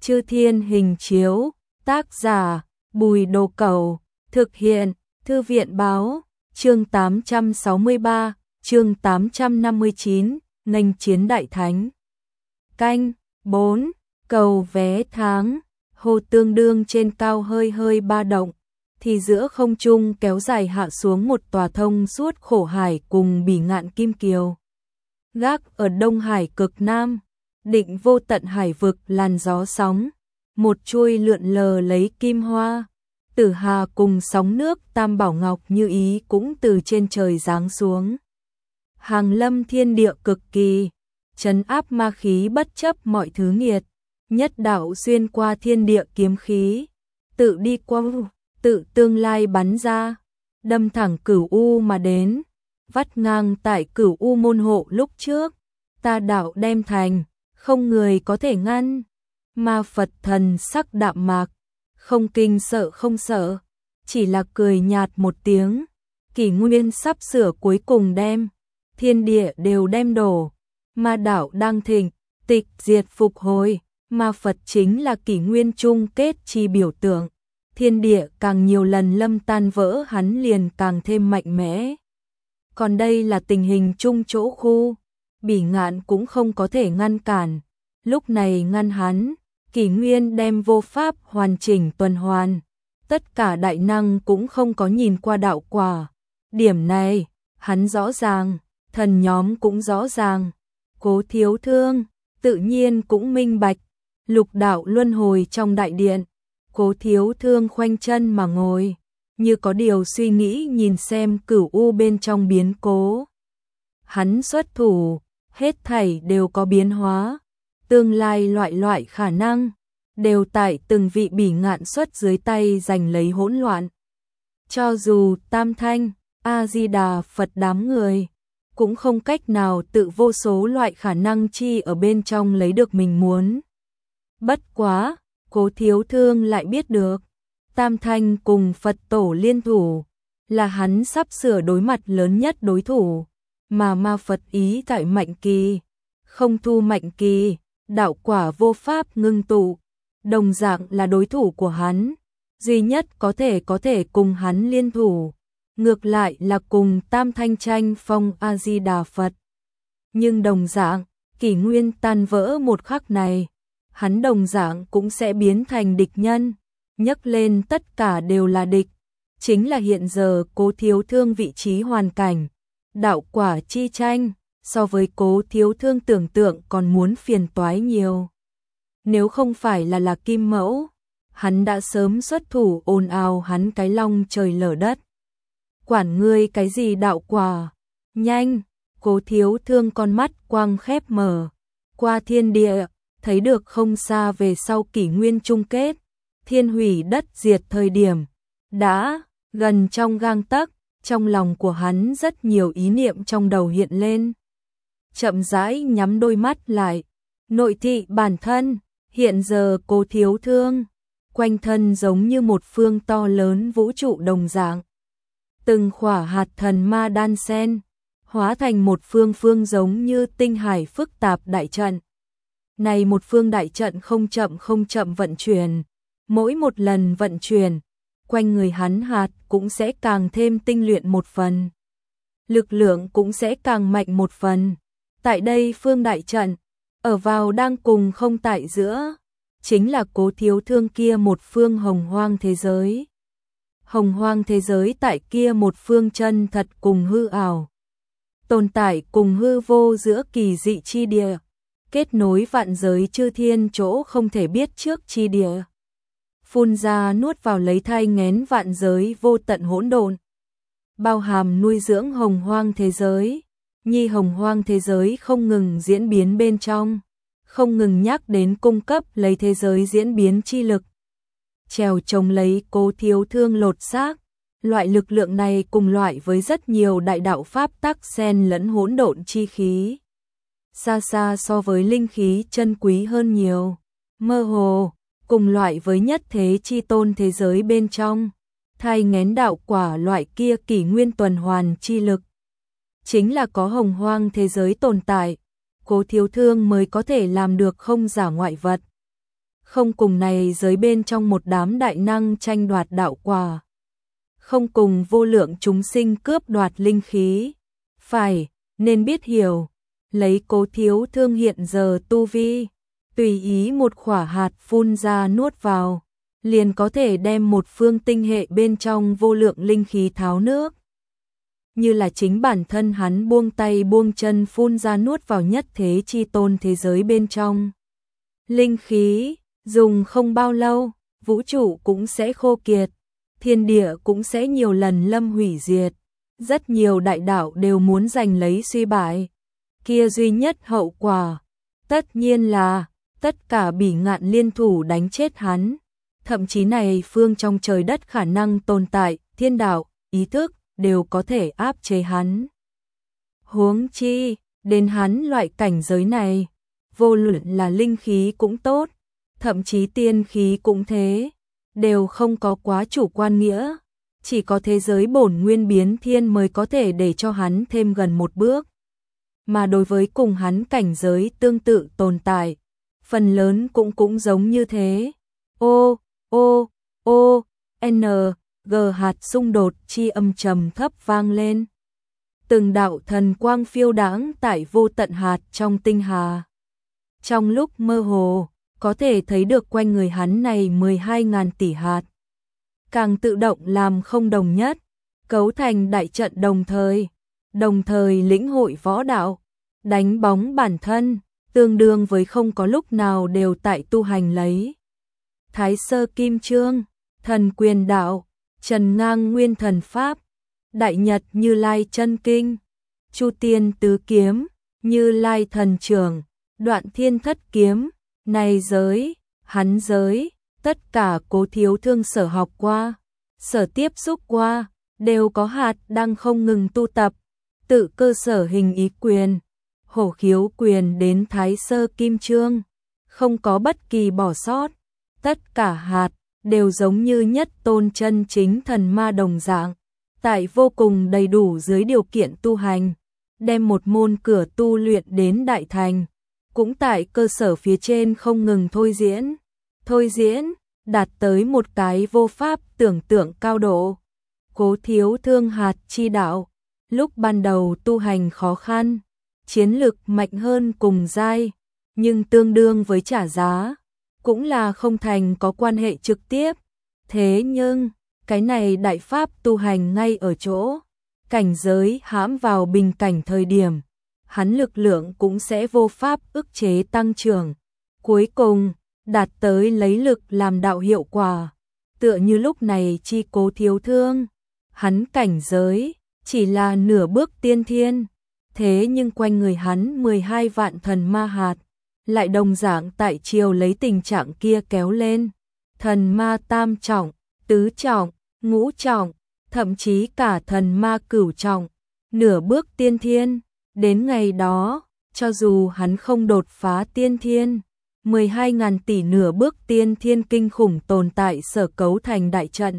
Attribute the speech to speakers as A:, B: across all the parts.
A: Chư Thiên Hình Chiếu, tác giả Bùi Đồ Cẩu, thực hiện Thư viện Báo, chương 863, chương 859, nghênh chiến đại thánh. Canh 4, cầu vé tháng, hồ tương đương trên cao hơi hơi ba động, thì giữa không trung kéo dài hạ xuống một tòa thông suốt khổ hải cùng bỉ ngạn kim kiều. Gác ở Đông Hải cực Nam, định vô tận hải vực làn gió sóng, một chuôi lượn lờ lấy kim hoa, tử hà cùng sóng nước tam bảo ngọc như ý cũng từ trên trời giáng xuống. Hàng lâm thiên địa cực kỳ, trấn áp ma khí bất chấp mọi thứ nghiệt, nhất đạo xuyên qua thiên địa kiếm khí, tự đi qua, tự tương lai bắn ra, đâm thẳng Cửu U mà đến, vắt ngang tại Cửu U môn hộ lúc trước, ta đạo đem thành, không người có thể ngăn. Ma Phật thần sắc đạm mạc, không kinh sợ không sợ, chỉ là cười nhạt một tiếng. Kỷ nguyên sắp sửa cuối cùng đem, thiên địa đều đem đổ, ma đạo đang thịnh, tịch diệt phục hồi, ma Phật chính là kỷ nguyên chung kết chi biểu tượng. Thiên địa càng nhiều lần lâm tan vỡ hắn liền càng thêm mạnh mẽ. Còn đây là tình hình chung chỗ khu, bỉ ngạn cũng không có thể ngăn cản. Lúc này ngăn hắn, kỷ nguyên đem vô pháp hoàn chỉnh tuần hoàn. Tất cả đại năng cũng không có nhìn qua đạo quả. Điểm này, hắn rõ ràng, thần nhóm cũng rõ ràng. Cố Thiếu Thương, tự nhiên cũng minh bạch. Lục đạo luân hồi trong đại điện. Cố Thiếu Thương khoanh chân mà ngồi, như có điều suy nghĩ nhìn xem Cửu U bên trong biến cố. Hắn xuất thủ, hết thảy đều có biến hóa, tương lai loại khả năng, đều tại từng vị bỉ ngạn xuất dưới tay giành lấy hỗn loạn. Cho dù Tam Thanh, A-di-đà Phật đám người, cũng không cách nào tự vô số loại khả năng chi ở bên trong lấy được mình muốn. Bất quá, Cố Thiếu Thương lại biết được, Tam Thanh cùng Phật tổ liên thủ, là hắn sắp sửa đối mặt lớn nhất đối thủ, mà ma Phật ý tại Mạnh Kỳ, không thu Mạnh Kỳ, đạo quả vô pháp ngưng tụ, đồng dạng là đối thủ của hắn, duy nhất có thể cùng hắn liên thủ, ngược lại là cùng Tam Thanh tranh phong A-di-đà Phật. Nhưng đồng dạng, kỷ nguyên tan vỡ một khắc này, hắn đồng dạng cũng sẽ biến thành địch nhân, nhấc lên tất cả đều là địch, chính là hiện giờ Cố Thiếu Thương vị trí hoàn cảnh, đạo quả chi tranh, so với Cố Thiếu Thương tưởng tượng còn muốn phiền toái nhiều. Nếu không phải là Kim Mẫu, hắn đã sớm xuất thủ ồn ào hắn cái long trời lở đất. Quản ngươi cái gì đạo quả, nhanh, Cố Thiếu Thương con mắt quang khép mở, qua thiên địa, thấy được không xa về sau kỷ nguyên chung kết, thiên hủy đất diệt thời điểm, đã gần trong gang tấc, trong lòng của hắn rất nhiều ý niệm trong đầu hiện lên. Chậm rãi nhắm đôi mắt lại, nội thị bản thân, hiện giờ Cố Thiếu Thương, quanh thân giống như một phương to lớn vũ trụ đồng dạng. Từng khỏa hạt thần ma đan sen, hóa thành một phương giống như tinh hải phức tạp đại trận. Này một phương đại trận không chậm vận chuyển, mỗi một lần vận chuyển, quanh người hắn hạt cũng sẽ càng thêm tinh luyện một phần. Lực lượng cũng sẽ càng mạnh một phần. Tại đây phương đại trận, ở vào đang cùng không tại giữa, chính là Cố Thiếu Thương kia một phương hồng hoang thế giới. Hồng hoang thế giới tại kia một phương chân thật cùng hư ảo. Tồn tại cùng hư vô giữa kỳ dị chi địa. Kết nối vạn giới chư thiên chỗ không thể biết trước chi địa. Phun ra nuốt vào lấy thai nghén vạn giới vô tận hỗn độn. Bao hàm nuôi dưỡng hồng hoang thế giới. Nhi hồng hoang thế giới không ngừng diễn biến bên trong. Không ngừng nhắc đến cung cấp lấy thế giới diễn biến chi lực. Trèo trồng lấy Cố Thiếu Thương lột xác. Loại lực lượng này cùng loại với rất nhiều đại đạo pháp tắc xen lẫn hỗn độn chi khí. Xa xa so với linh khí chân quý hơn nhiều, mơ hồ, cùng loại với nhất thế chi tôn thế giới bên trong, thai nghén đạo quả loại kia kỷ nguyên tuần hoàn chi lực. Chính là có hồng hoang thế giới tồn tại, Cố Thiếu Thương mới có thể làm được không giả ngoại vật. không cùng này giới bên trong một đám đại năng tranh đoạt đạo quả, không cùng vô lượng chúng sinh cướp đoạt linh khí. Phải, nên biết hiểu, lấy Cố Thiếu Thương hiện giờ tu vi, tùy ý một khỏa hạt phun ra nuốt vào, liền có thể đem một phương tinh hệ bên trong vô lượng linh khí tháo nước. Như là chính bản thân hắn buông tay buông chân phun ra nuốt vào nhất thế chi tôn thế giới bên trong. Linh khí, dùng không bao lâu, vũ trụ cũng sẽ khô kiệt, thiên địa cũng sẽ nhiều lần lâm hủy diệt. Rất nhiều đại đạo đều muốn giành lấy suy bại. Kia duy nhất hậu quả, tất nhiên là tất cả bỉ ngạn liên thủ đánh chết hắn. Thậm chí này phương trong trời đất khả năng tồn tại, thiên đạo, ý thức, đều có thể áp chế hắn. Huống chi, đến hắn loại cảnh giới này, vô luận là linh khí cũng tốt, thậm chí tiên khí cũng thế, đều không có quá chủ quan nghĩa. Chỉ có thế giới bổn nguyên biến thiên mới có thể để cho hắn thêm gần một bước. Mà đối với cùng hắn cảnh giới tương tự tồn tại, phần lớn cũng giống như thế. G hạt xung đột chi âm trầm thấp vang lên. Từng đạo thần quang phiêu đãng tại vô tận hạt trong tinh hà. Trong lúc mơ hồ, có thể thấy được quanh người hắn này 12.000 tỷ hạt. Càng tự động làm không đồng nhất, cấu thành đại trận đồng thời lĩnh hội võ đạo, đánh bóng bản thân, tương đương với không có lúc nào đều tại tu hành lấy. Thái Sơ Kim Chương, Thần Quyền Đạo, Trần Ngang Nguyên Thần Pháp, Đại Nhật Như Lai Chân Kinh, Chu Tiên Tứ Kiếm, Như Lai Thần Trưởng, Đoạn Thiên Thất Kiếm, này giới, hắn giới, tất cả Cố Thiếu Thương sở học qua, sở tiếp xúc qua, đều có hạt đang không ngừng tu tập, tự cơ sở hình ý quyền, hổ khiếu quyền đến Thái Sơ Kim Chương, không có bất kỳ bỏ sót, tất cả hạt đều giống như nhất tôn chân chính thần ma đồng dạng, tại vô cùng đầy đủ dưới điều kiện tu hành, đem một môn cửa tu luyện đến đại thành, cũng tại cơ sở phía trên không ngừng thôi diễn, đạt tới một cái vô pháp tưởng tượng cao độ. Cố Thiếu Thương hạt chi đạo, lúc ban đầu tu hành khó khăn, chiến lực mạnh hơn cùng giai, nhưng tương đương với trả giá, cũng là không thành có quan hệ trực tiếp. Thế nhưng, cái này đại pháp tu hành ngay ở chỗ, cảnh giới hãm vào bình cảnh thời điểm, hắn lực lượng cũng sẽ vô pháp ức chế tăng trưởng. Cuối cùng, đạt tới lấy lực làm đạo hiệu quả. Tựa như lúc này chi Cố Thiếu Thương, hắn cảnh giới chỉ là nửa bước tiên thiên, thế nhưng quanh người hắn 12 vạn thần ma hạt, lại đồng dạng tại chiều lấy tình trạng kia kéo lên. Thần ma tam trọng, tứ trọng, ngũ trọng, thậm chí cả thần ma cửu trọng, nửa bước tiên thiên. Đến ngày đó, cho dù hắn không đột phá tiên thiên, 12.000 tỷ nửa bước tiên thiên kinh khủng tồn tại sở cấu thành đại trận,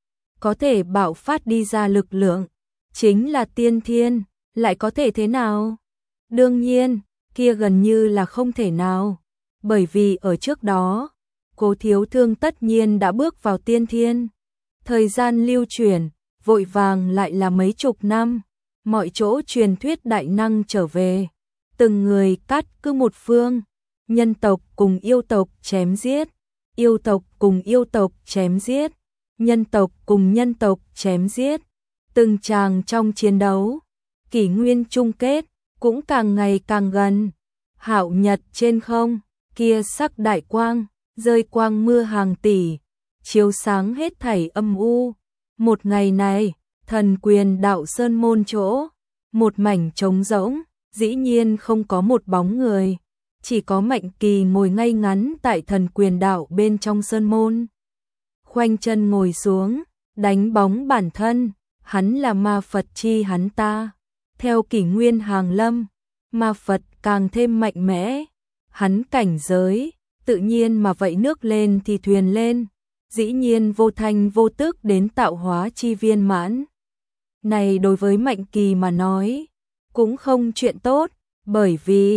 A: có thể bạo phát đi ra lực lượng, chính là tiên thiên, lại có thể thế nào? Đương nhiên, kia gần như là không thể nào, bởi vì ở trước đó, Cố Thiếu Thương tất nhiên đã bước vào tiên thiên. Thời gian lưu chuyển, vội vàng lại là mấy chục năm, mọi chỗ truyền thuyết đại năng trở về, từng người cắt cứ một phương, nhân tộc cùng yêu tộc chém giết, yêu tộc cùng yêu tộc chém giết, nhân tộc cùng nhân tộc chém giết, từng tràng trong chiến đấu, kỷ nguyên chung kết, cũng càng ngày càng gần. Hạo nhật trên không, kia sắc đại quang, rơi quang mưa hàng tỷ, chiếu sáng hết thảy âm u. Một ngày này, Thần Quyền Đạo sơn môn chỗ, một mảnh trống rỗng, dĩ nhiên không có một bóng người, chỉ có Mạnh Kỳ ngồi ngay ngắn tại Thần Quyền Đạo bên trong sơn môn. Khoanh chân ngồi xuống, đánh bóng bản thân, hắn là ma Phật chi hắn ta. Theo kỷ nguyên hàng lâm, ma Phật càng thêm mạnh mẽ, hắn cảnh giới, tự nhiên mà vậy nước lên thì thuyền lên, dĩ nhiên vô thanh vô tức đến tạo hóa chi viên mãn. Này đối với Mạnh Kỳ mà nói, cũng không chuyện tốt, bởi vì,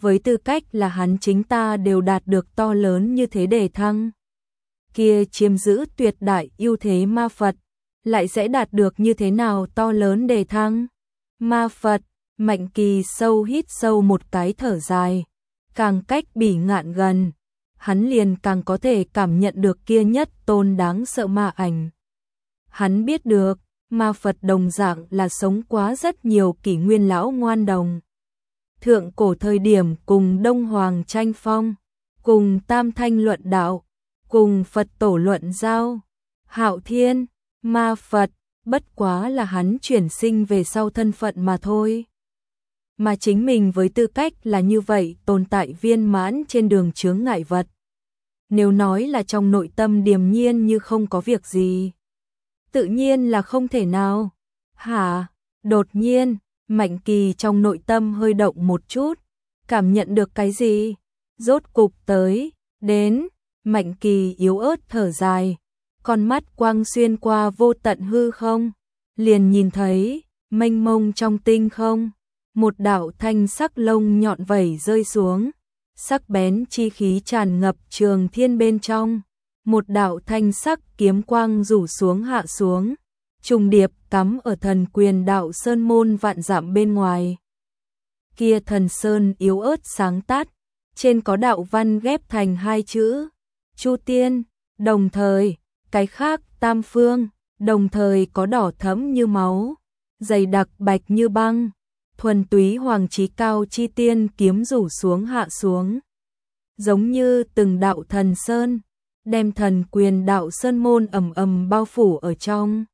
A: với tư cách là hắn chính ta đều đạt được to lớn như thế đề thăng. Kia chiếm giữ tuyệt đại ưu thế ma Phật, lại sẽ đạt được như thế nào to lớn đề thăng? Ma Phật, Mạnh Kỳ sâu hít sâu một cái thở dài, càng cách Bỉ Ngạn gần, hắn liền càng có thể cảm nhận được kia nhất tôn đáng sợ ma ảnh. Hắn biết được, ma Phật đồng dạng là sống quá rất nhiều kỷ nguyên lão ngoan đồng. Thượng cổ thời điểm cùng Đông Hoàng tranh phong, cùng Tam Thanh luận đạo, cùng Phật tổ luận giao, Hạo Thiên, ma Phật, bất quá là hắn chuyển sinh về sau thân phận mà thôi. Mà chính mình với tư cách là như vậy tồn tại viên mãn trên đường chướng ngại vật. Nếu nói là trong nội tâm điềm nhiên như không có việc gì, tự nhiên là không thể nào. Hả? Đột nhiên, Mạnh Kỳ trong nội tâm hơi động một chút, cảm nhận được cái gì? Rốt cục tới, đến, Mạnh Kỳ yếu ớt thở dài, con mắt quang xuyên qua vô tận hư không, liền nhìn thấy, mênh mông trong tinh không, một đạo thanh sắc lông nhọn vẩy rơi xuống, sắc bén chi khí tràn ngập trường thiên bên trong, một đạo thanh sắc kiếm quang rủ xuống hạ xuống, trùng điệp cắm ở thần quyền đạo sơn môn vạn dặm bên ngoài. Kia thần sơn yếu ớt sáng tắt, trên có đạo văn ghép thành hai chữ, Chu Tiên, đồng thời, cái khác Tam Phương, đồng thời có đỏ thẫm như máu, dày đặc bạch như băng, thuần túy hoàng chí cao chi tiên kiếm rủ xuống hạ xuống. Giống như từng đạo thần sơn, đem thần quyền đạo sơn môn ầm ầm bao phủ ở trong.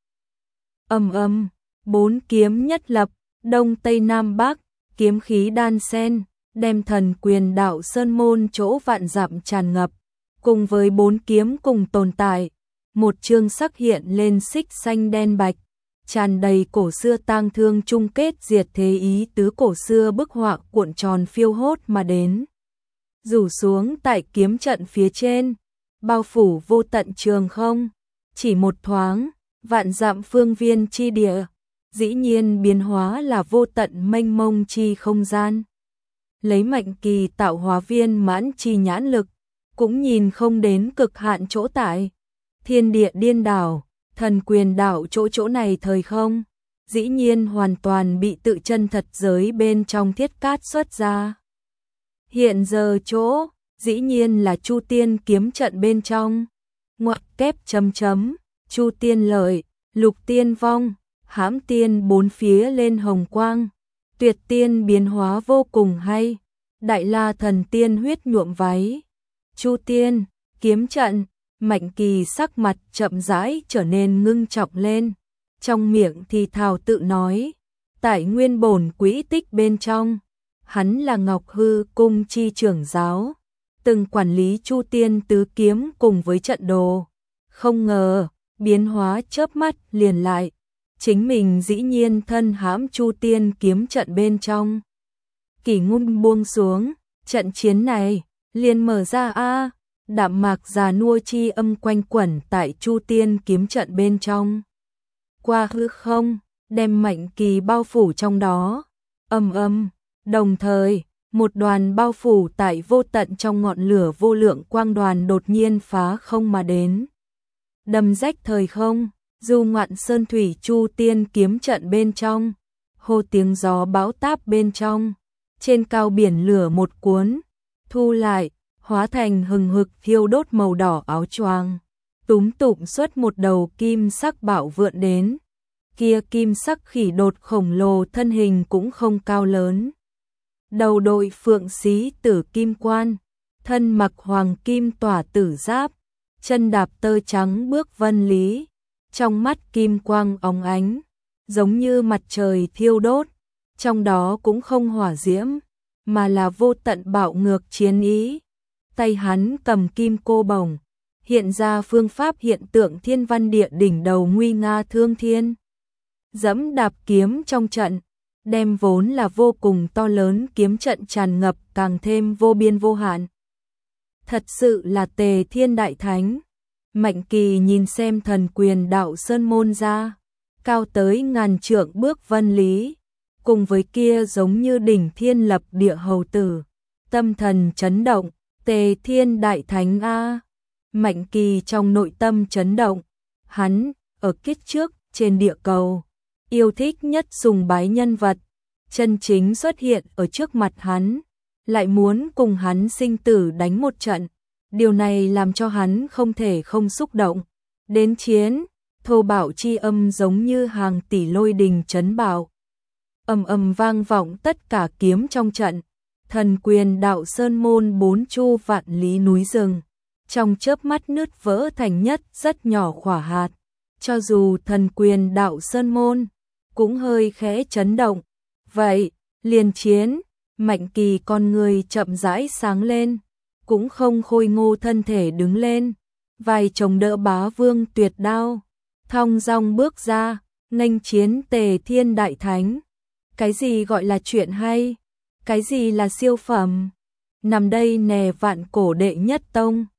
A: Ầm ầm, bốn kiếm nhất lập, đông tây nam bắc, kiếm khí đan xen, đem thần quyền đạo sơn môn chỗ vạn dặm tràn ngập, cùng với bốn kiếm cùng tồn tại, một chương sắc hiện lên xích xanh đen bạch, tràn đầy cổ xưa tang thương chung kết diệt thế ý tứ cổ xưa bức họa cuộn tròn phiêu hốt mà đến. Rủ xuống tại kiếm trận phía trên, bao phủ vô tận trường không, chỉ một thoáng, vạn dặm phương viên chi địa, dĩ nhiên biến hóa là vô tận mênh mông chi không gian. Lấy Mạnh Kỳ tạo hóa viên mãn chi nhãn lực, cũng nhìn không đến cực hạn chỗ tại. Thiên địa điên đảo, thần quyền đảo chỗ này thời không, dĩ nhiên hoàn toàn bị tự chân thật giới bên trong thiết cát xuất ra. Hiện giờ chỗ, dĩ nhiên là Chu Tiên kiếm trận bên trong, ngoặc kép chấm chấm, Chu Tiên lợi, Lục Tiên vong, Hãm Tiên bốn phía lên hồng quang, Tuyệt Tiên biến hóa vô cùng hay, Đại La Thần Tiên huyết nhuộm váy, Chu Tiên, kiếm trận. Mạnh Kỳ sắc mặt chậm rãi trở nên ngưng trọng lên, trong miệng thì thào tự nói, tại nguyên bổn quỹ tích bên trong, hắn là Ngọc Hư cung chi trưởng giáo, từng quản lý Chu Tiên tứ kiếm cùng với trận đồ, không ngờ, biến hóa chớp mắt liền lại, chính mình dĩ nhiên thân hãm Chu Tiên kiếm trận bên trong. Kỷ Ngôn buông xuống, trận chiến này liền mở ra a. Đạm mạc già nua chi âm quanh quẩn tại Chu Tiên kiếm trận bên trong. Qua hư không, đem Mạnh Kỳ bao phủ trong đó. Đồng thời, một đoàn bao phủ tại vô tận trong ngọn lửa vô lượng quang đoàn đột nhiên phá không mà đến. Đâm rách thời không, du ngoạn sơn thủy Chu Tiên kiếm trận bên trong. Hô tiếng gió bão táp bên trong. Trên cao biển lửa một cuốn, thu lại. Hóa thành hừng hực thiêu đốt màu đỏ áo choàng, túm tụm xuất một đầu kim sắc bạo vượn đến. Kia kim sắc khỉ đột khổng lồ thân hình cũng không cao lớn. Đầu đội phượng xí tử kim quan, thân mặc hoàng kim tỏa tử giáp, chân đạp tơ trắng bước vân lý, trong mắt kim quang óng ánh, giống như mặt trời thiêu đốt, trong đó cũng không hỏa diễm, mà là vô tận bạo ngược chiến ý. Tay hắn cầm kim cô bổng, hiện ra phương pháp hiện tượng thiên văn địa đỉnh đầu nguy nga thương thiên. Dẫm đạp kiếm trong trận, đem vốn là vô cùng to lớn kiếm trận tràn ngập càng thêm vô biên vô hạn. Thật sự là Tề Thiên Đại Thánh. Mạnh Kỳ nhìn xem thần quyền đạo sơn môn ra, cao tới ngàn trượng bước vân lý, cùng với kia giống như đỉnh thiên lập địa hầu tử. tâm thần chấn động, Tề Thiên Đại Thánh a. Mạnh Kỳ trong nội tâm chấn động, hắn, ở kiếp trước, trên địa cầu, yêu thích nhất sùng bái nhân vật, chân chính xuất hiện ở trước mặt hắn, lại muốn cùng hắn sinh tử đánh một trận. Điều này làm cho hắn không thể không xúc động. Đến chiến, thô bạo chi âm giống như hàng tỷ lôi đình chấn bạo. Ầm ầm vang vọng tất cả kiếm trong trận. Thần quyền đạo sơn môn 4 chu vạn lý núi rừng, trong chớp mắt nứt vỡ thành nhất rất nhỏ khỏa hạt. Cho dù thần quyền đạo sơn môn cũng hơi khẽ chấn động. Vậy, liền chiến, Mạnh Kỳ con người chậm rãi sáng lên, cũng không khôi ngô thân thể đứng lên, vai chồng đỡ Bá Vương tuyệt đao, thong dong bước ra, nghênh chiến Tề Thiên Đại Thánh. Cái gì gọi là chuyện hay? Cái gì là siêu phẩm? Nằm đây nè vạn cổ đệ nhất tông.